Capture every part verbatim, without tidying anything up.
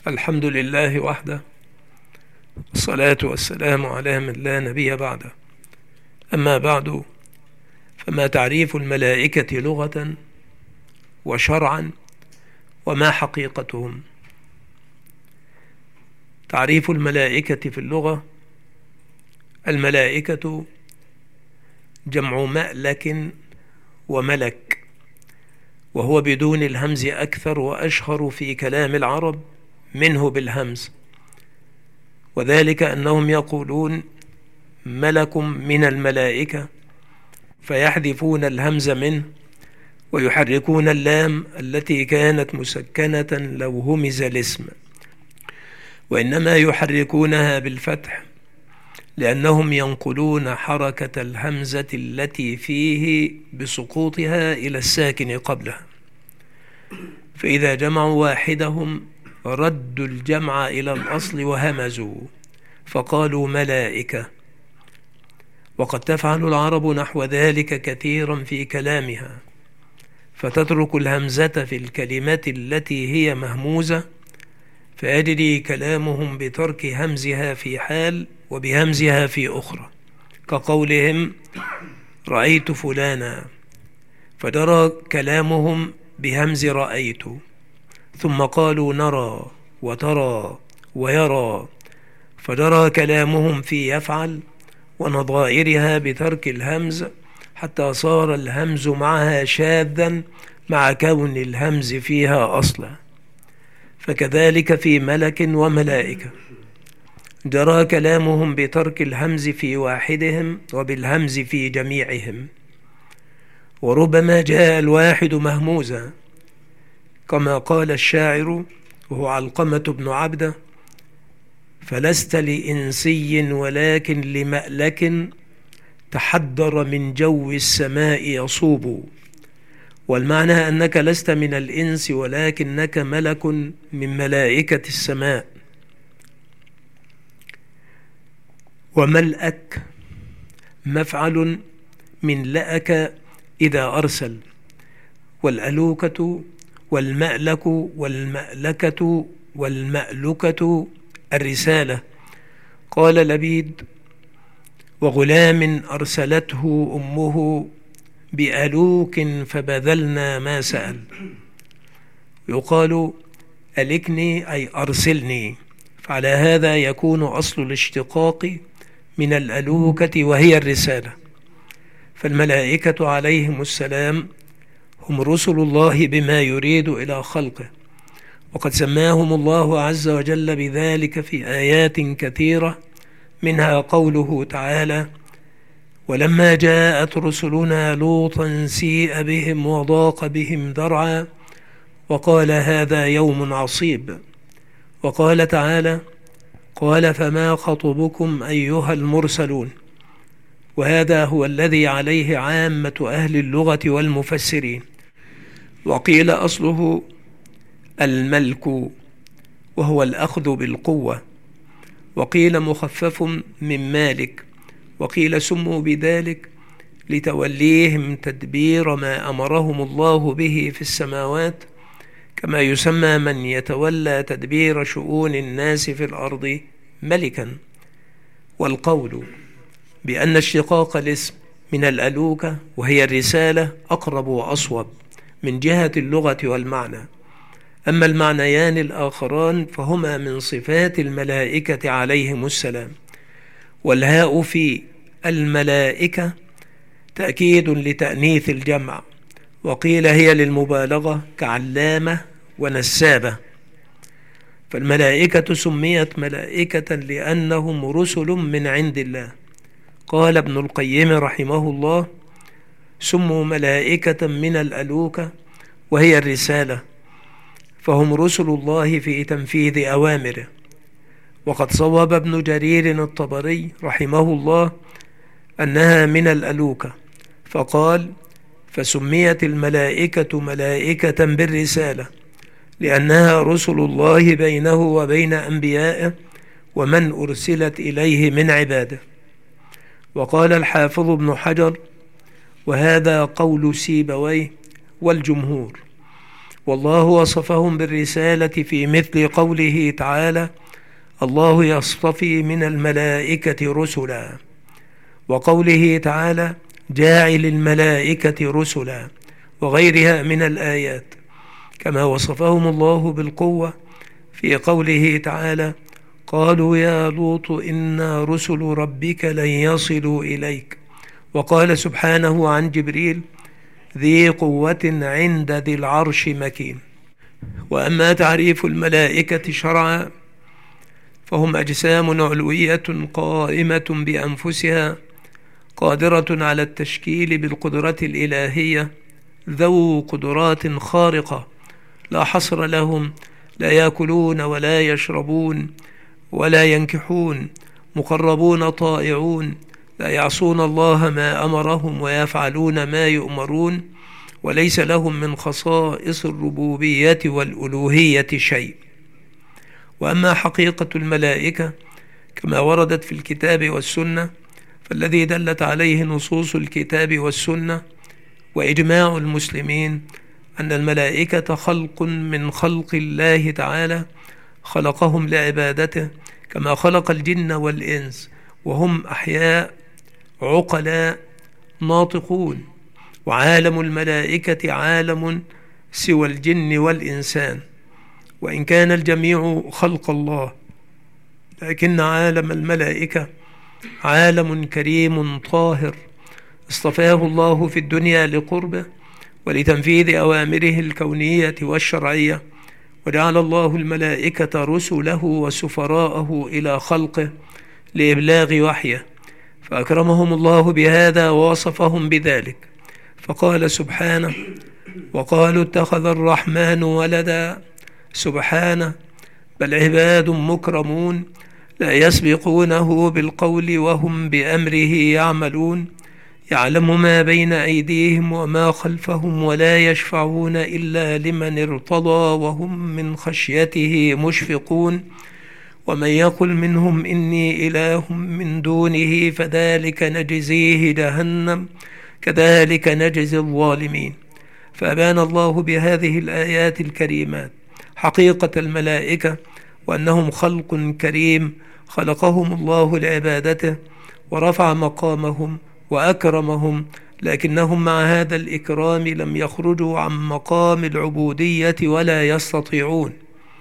الحمد لله وحده، والصلاة والسلام على من لا نبي بعده. أما بعد، فما تعريف الملائكة لغة وشرعا، وما حقيقتهم؟ تعريف الملائكة في اللغة: الملائكة جمع مألك وملك، وهو بدون الهمز أكثر وأشهر في كلام العرب منه بالهمز، وذلك أنهم يقولون ملك من الملائكة، فيحذفون الهمز منه ويحركون اللام التي كانت مسكنة لو همز الاسم، وإنما يحركونها بالفتح لأنهم ينقلون حركة الهمزة التي فيه بسقوطها إلى الساكن قبلها، فإذا جمعوا واحدهم ردوا الجمع إلى الأصل وهمزوا فقالوا ملائكة. وقد تفعل العرب نحو ذلك كثيرا في كلامها، فتترك الهمزة في الكلمات التي هي مهموزة، فيجري كلامهم بترك همزها في حال وبهمزها في أخرى، كقولهم رأيت فلانا، فجرى كلامهم بهمز رأيت، ثم قالوا نرى وترى ويرى، فجرى كلامهم في يفعل ونظائرها بترك الهمز، حتى صار الهمز معها شاذا مع كون الهمز فيها أصلا. فكذلك في ملك وملائكة، جرى كلامهم بترك الهمز في واحدهم وبالهمز في جميعهم، وربما جاء الواحد مهموزا، كما قال الشاعر وهو علقمة بن عبده: فلست لإنسي ولكن لمألك، تحدر من جو السماء يصوب. والمعنى أنك لست من الإنس ولكنك ملك من ملائكة السماء. وملأك مفعل من لأك إذا أرسل، والألوكة والمألك والمألكة والمألكة الرسالة. قال لبيد: وغلام أرسلته أمه بألوك فبذلنا ما سأل. يقال ألكني أي أرسلني، فعلى هذا يكون أصل الاشتقاق من الألوكة وهي الرسالة. فالملائكة عليهم السلام هم رسل الله بما يريد إلى خلقه، وقد سماهم الله عز وجل بذلك في آيات كثيرة، منها قوله تعالى: ولما جاءت رسلنا لوطا سيء بهم وضاق بهم ذرعا وقال هذا يوم عصيب. وقال تعالى: قال فما خطبكم أيها المرسلون. وهذا هو الذي عليه عامة أهل اللغة والمفسرين. وقيل أصله الملك وهو الأخذ بالقوة، وقيل مخفف من مالك، وقيل سموا بذلك لتوليهم تدبير ما أمرهم الله به في السماوات، كما يسمى من يتولى تدبير شؤون الناس في الأرض ملكا. والقول بأن اشتقاق الاسم من الألوكة وهي الرسالة أقرب وأصوب من جهة اللغة والمعنى. أما المعنيان الآخران فهما من صفات الملائكة عليهم السلام. والهاء في الملائكة تأكيد لتأنيث الجمع، وقيل هي للمبالغة كعلامة ونسابة. فالملائكة سميت ملائكة لأنهم رسل من عند الله. قال ابن القيم رحمه الله: سموا ملائكة من الألوكة وهي الرسالة، فهم رسل الله في تنفيذ أوامره. وقد صوب ابن جرير الطبري رحمه الله أنها من الألوكة، فقال: فسميت الملائكة ملائكة بالرسالة لأنها رسل الله بينه وبين أنبيائه ومن أرسلت إليه من عباده. وقال الحافظ ابن حجر: وهذا قول سيبويه والجمهور، والله وصفهم بالرسالة في مثل قوله تعالى: الله يصطفي من الملائكة رسلا، وقوله تعالى: جاعل الملائكة رسلا، وغيرها من الآيات. كما وصفهم الله بالقوة في قوله تعالى: قالوا يا لوط إنا رسل ربك لن يصلوا إليك. وقال سبحانه عن جبريل: ذي قوة عند ذي العرش مكين. وأما تعريف الملائكة شرعا فهم أجسام علوية قائمة بأنفسها، قادرة على التشكيل بالقدرة الإلهية، ذو قدرات خارقة لا حصر لهم، لا يأكلون ولا يشربون ولا ينكحون، مقربون طائعون، لا يعصون الله ما أمرهم ويفعلون ما يؤمرون، وليس لهم من خصائص الربوبية والألوهية شيء. وأما حقيقة الملائكة كما وردت في الكتاب والسنة فالذي دلت عليه نصوص الكتاب والسنة وإجماع المسلمين أن الملائكة خلق من خلق الله تعالى، خلقهم لعبادته كما خلق الجن والإنس، وهم أحياء عقلاء ناطقون. وعالم الملائكة عالم سوى الجن والإنسان، وإن كان الجميع خلق الله، لكن عالم الملائكة عالم كريم طاهر اصطفاه الله في الدنيا لقربه ولتنفيذ أوامره الكونية والشرعية، وجعل الله الملائكة رسله وسفراءه إلى خلقه لإبلاغ وحيه، فأكرمهم الله بهذا ووصفهم بذلك، فقال سبحانه: وقالوا اتخذ الرحمن ولدا، سبحانه، بل عباد مكرمون لا يسبقونه بالقول وهم بأمره يعملون، يعلم ما بين أيديهم وما خلفهم ولا يشفعون إلا لمن ارتضى وهم من خشيته مشفقون، ومن يقل منهم إني إله من دونه فذلك نجزيه جهنم كذلك نجزي الظالمين. فأبان الله بهذه الآيات الكريمات حقيقة الملائكة، وأنهم خلق كريم خلقهم الله لعبادته ورفع مقامهم وأكرمهم، لكنهم مع هذا الإكرام لم يخرجوا عن مقام العبودية ولا يستطيعون.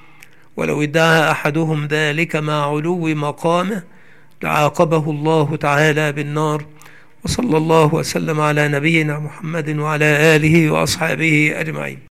ولو ادعى أحدهم ذلك مع علو مقامه لعاقبه الله تعالى بالنار. وصلى الله وسلم على نبينا محمد وعلى آله وأصحابه أجمعين.